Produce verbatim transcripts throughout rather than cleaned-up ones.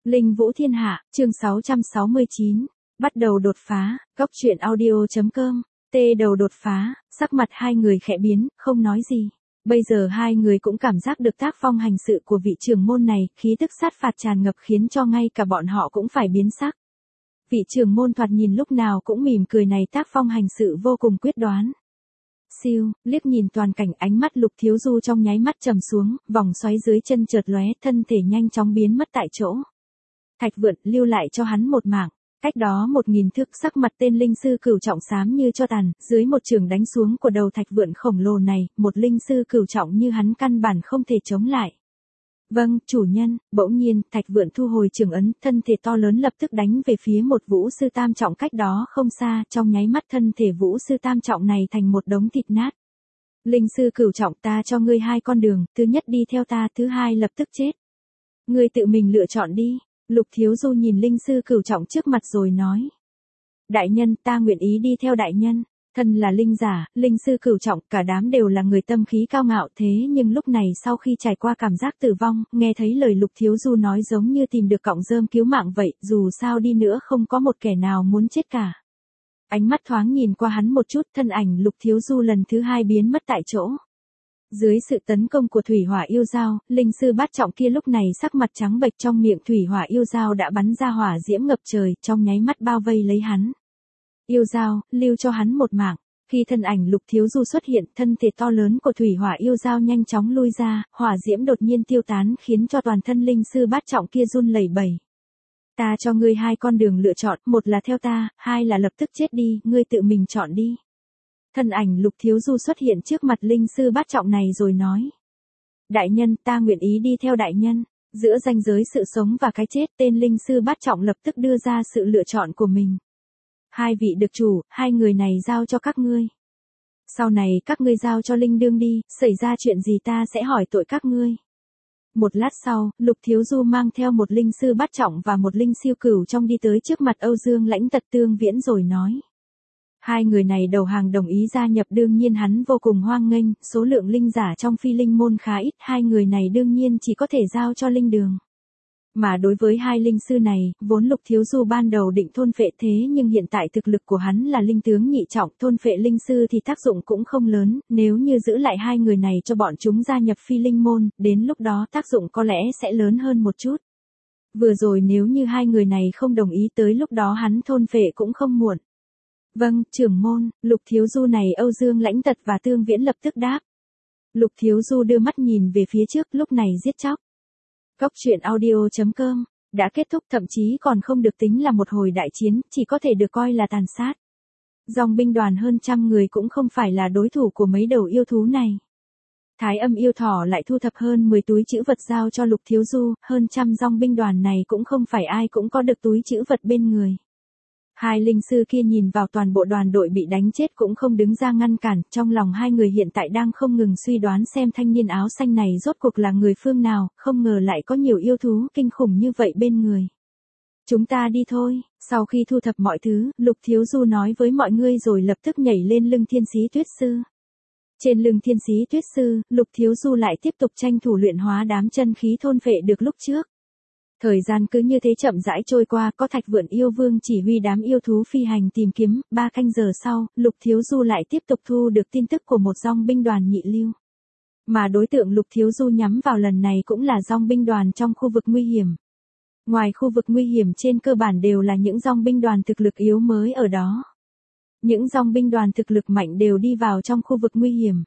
Linh Vũ Thiên Hạ, chương sáu trăm sáu mươi chín. Bắt đầu đột phá, góc truyện audio.com. Tê đầu đột phá, sắc mặt hai người khẽ biến, không nói gì. Bây giờ hai người cũng cảm giác được tác phong hành sự của vị trưởng môn này, khí tức sát phạt tràn ngập khiến cho ngay cả bọn họ cũng phải biến sắc. Vị trưởng môn thoạt nhìn lúc nào cũng mỉm cười này tác phong hành sự vô cùng quyết đoán. Siêu, liếc nhìn toàn cảnh ánh mắt Lục Thiếu Du trong nháy mắt trầm xuống, vòng xoáy dưới chân chợt lóe, thân thể nhanh chóng biến mất tại chỗ. Thạch Vượn lưu lại cho hắn một mạng, cách đó một nghìn thước sắc mặt tên linh sư cửu trọng xám như cho tàn, dưới một trường đánh xuống của đầu Thạch Vượn khổng lồ này, một linh sư cửu trọng như hắn căn bản không thể chống lại. Vâng, chủ nhân, bỗng nhiên, Thạch Vượn thu hồi trường ấn, thân thể to lớn lập tức đánh về phía một vũ sư tam trọng cách đó không xa, trong nháy mắt thân thể vũ sư tam trọng này thành một đống thịt nát. Linh sư cửu trọng, ta cho ngươi hai con đường, thứ nhất đi theo ta, thứ hai lập tức chết. Ngươi tự mình lựa chọn đi. Lục Thiếu Du nhìn linh sư cửu trọng trước mặt rồi nói. Đại nhân, ta nguyện ý đi theo đại nhân. Thân là linh giả, linh sư cửu trọng, cả đám đều là người tâm khí cao ngạo, thế nhưng lúc này sau khi trải qua cảm giác tử vong, nghe thấy lời Lục Thiếu Du nói giống như tìm được cọng rơm cứu mạng vậy, dù sao đi nữa không có một kẻ nào muốn chết cả. Ánh mắt thoáng nhìn qua hắn một chút, thân ảnh Lục Thiếu Du lần thứ hai biến mất tại chỗ. Dưới sự tấn công của thủy hỏa yêu dao, linh sư bát trọng kia lúc này sắc mặt trắng bệch, trong miệng thủy hỏa yêu dao đã bắn ra hỏa diễm ngập trời, trong nháy mắt bao vây lấy hắn. Yêu dao, lưu cho hắn một mạng. Khi thân ảnh Lục Thiếu Du xuất hiện, thân thể to lớn của thủy hỏa yêu dao nhanh chóng lui ra, hỏa diễm đột nhiên tiêu tán khiến cho toàn thân linh sư bát trọng kia run lẩy bẩy. Ta cho ngươi hai con đường lựa chọn, một là theo ta, hai là lập tức chết đi, ngươi tự mình chọn đi. Thân ảnh Lục Thiếu Du xuất hiện trước mặt linh sư bát trọng này rồi nói. Đại nhân, ta nguyện ý đi theo đại nhân. Giữa ranh giới sự sống và cái chết, tên linh sư bát trọng lập tức đưa ra sự lựa chọn của mình. Hai vị được chủ, hai người này giao cho các ngươi. Sau này các ngươi giao cho linh đương đi, xảy ra chuyện gì ta sẽ hỏi tội các ngươi. Một lát sau, Lục Thiếu Du mang theo một linh sư bát trọng và một linh siêu cửu trong đi tới trước mặt Âu Dương Lãnh Tật Tương Viễn rồi nói. Hai người này đầu hàng đồng ý gia nhập, đương nhiên hắn vô cùng hoan nghênh, số lượng linh giả trong phi linh môn khá ít, hai người này đương nhiên chỉ có thể giao cho linh đường. Mà đối với hai linh sư này, vốn Lục Thiếu Du ban đầu định thôn phệ, thế nhưng hiện tại thực lực của hắn là linh tướng nhị trọng, thôn phệ linh sư thì tác dụng cũng không lớn, nếu như giữ lại hai người này cho bọn chúng gia nhập phi linh môn, đến lúc đó tác dụng có lẽ sẽ lớn hơn một chút. Vừa rồi nếu như hai người này không đồng ý, tới lúc đó hắn thôn phệ cũng không muộn. Vâng, trưởng môn. Lục Thiếu Du này Âu Dương Lãnh Tật và Tương Viễn lập tức đáp. Lục Thiếu Du đưa mắt nhìn về phía trước, lúc này giết chóc. Góc truyện audio.com đã kết thúc, thậm chí còn không được tính là một hồi đại chiến, chỉ có thể được coi là tàn sát. Dòng binh đoàn hơn trăm người cũng không phải là đối thủ của mấy đầu yêu thú này. Thái Âm yêu thỏ lại thu thập hơn mười túi trữ vật giao cho Lục Thiếu Du, hơn trăm dòng binh đoàn này cũng không phải ai cũng có được túi trữ vật bên người. Hai linh sư kia nhìn vào toàn bộ đoàn đội bị đánh chết cũng không đứng ra ngăn cản, trong lòng hai người hiện tại đang không ngừng suy đoán xem thanh niên áo xanh này rốt cuộc là người phương nào, không ngờ lại có nhiều yêu thú kinh khủng như vậy bên người. Chúng ta đi thôi. Sau khi thu thập mọi thứ, Lục Thiếu Du nói với mọi người rồi lập tức nhảy lên lưng Thiên Sĩ Tuyết Sư. Trên lưng Thiên Sĩ Tuyết Sư, Lục Thiếu Du lại tiếp tục tranh thủ luyện hóa đám chân khí thôn phệ được lúc trước. Thời gian cứ như thế chậm rãi trôi qua, có Thạch Vượn yêu vương chỉ huy đám yêu thú phi hành tìm kiếm, ba canh giờ sau, Lục Thiếu Du lại tiếp tục thu được tin tức của một dòng binh đoàn nhị lưu. Mà đối tượng Lục Thiếu Du nhắm vào lần này cũng là dòng binh đoàn trong khu vực nguy hiểm. Ngoài khu vực nguy hiểm trên cơ bản đều là những dòng binh đoàn thực lực yếu mới ở đó. Những dòng binh đoàn thực lực mạnh đều đi vào trong khu vực nguy hiểm.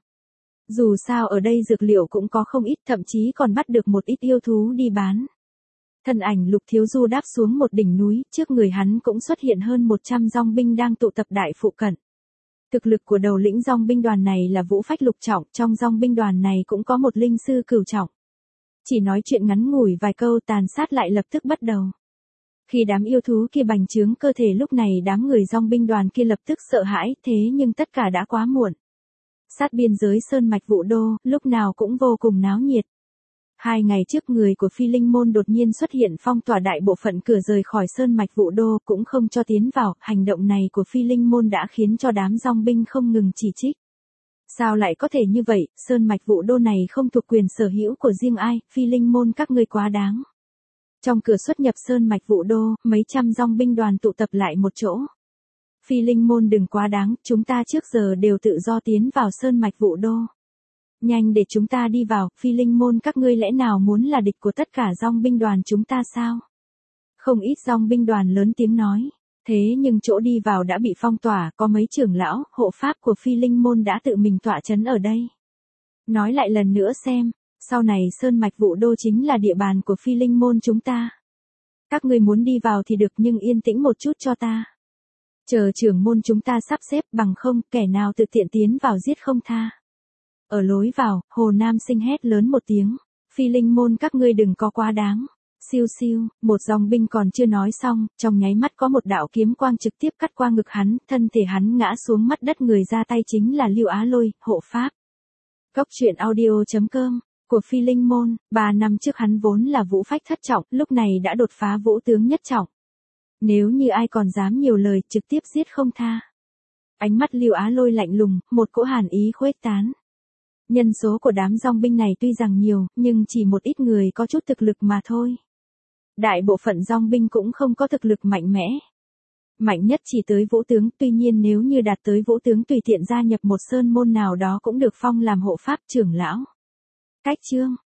Dù sao ở đây dược liệu cũng có không ít, thậm chí còn bắt được một ít yêu thú đi bán. Thân ảnh Lục Thiếu Du đáp xuống một đỉnh núi, trước người hắn cũng xuất hiện hơn một trăm dòng binh đang tụ tập đại phụ cận. Thực lực của đầu lĩnh dòng binh đoàn này là Vũ Phách lục trọng, trong dòng binh đoàn này cũng có một linh sư cửu trọng. Chỉ nói chuyện ngắn ngủi vài câu, tàn sát lại lập tức bắt đầu. Khi đám yêu thú kia bành trướng cơ thể, lúc này đám người dòng binh đoàn kia lập tức sợ hãi, thế nhưng tất cả đã quá muộn. Sát biên giới sơn mạch Vũ Đô, lúc nào cũng vô cùng náo nhiệt. Hai ngày trước người của phi linh môn đột nhiên xuất hiện phong tỏa đại bộ phận cửa rời khỏi sơn mạch Vũ Đô, cũng không cho tiến vào, hành động này của phi linh môn đã khiến cho đám dòng binh không ngừng chỉ trích. Sao lại có thể như vậy, sơn mạch Vũ Đô này không thuộc quyền sở hữu của riêng ai, phi linh môn các ngươi quá đáng. Trong cửa xuất nhập sơn mạch Vũ Đô, mấy trăm dòng binh đoàn tụ tập lại một chỗ. Phi Linh môn đừng quá đáng, chúng ta trước giờ đều tự do tiến vào sơn mạch Vũ Đô. Nhanh để chúng ta đi vào, Phi Linh môn các ngươi lẽ nào muốn là địch của tất cả dòng binh đoàn chúng ta sao? Không ít dòng binh đoàn lớn tiếng nói. Thế nhưng chỗ đi vào đã bị phong tỏa, có mấy trưởng lão, hộ pháp của Phi Linh môn đã tự mình tọa chấn ở đây. Nói lại lần nữa xem, sau này sơn mạch Vũ Đô chính là địa bàn của Phi Linh môn chúng ta. Các ngươi muốn đi vào thì được nhưng yên tĩnh một chút cho ta. Chờ trưởng môn chúng ta sắp xếp, bằng không kẻ nào tự tiện tiến vào giết không tha. Ở lối vào, Hồ Nam Sinh hét lớn một tiếng, Phi Linh môn các ngươi đừng có quá đáng. Siêu siêu, một dòng binh còn chưa nói xong, trong nháy mắt có một đạo kiếm quang trực tiếp cắt qua ngực hắn, thân thể hắn ngã xuống mắt đất, người ra tay chính là Lưu Á Lôi, hộ pháp. Cốc truyện audio chấm com của Phi Linh môn, ba năm trước hắn vốn là vũ phách thất trọng, lúc này đã đột phá vũ tướng nhất trọng. Nếu như ai còn dám nhiều lời, trực tiếp giết không tha. Ánh mắt Lưu Á Lôi lạnh lùng, một cỗ hàn ý khuếch tán. Nhân số của đám dòng binh này tuy rằng nhiều, nhưng chỉ một ít người có chút thực lực mà thôi. Đại bộ phận dòng binh cũng không có thực lực mạnh mẽ. Mạnh nhất chỉ tới vũ tướng, tuy nhiên nếu như đạt tới vũ tướng tùy tiện gia nhập một sơn môn nào đó cũng được phong làm hộ pháp trưởng lão. Cách chương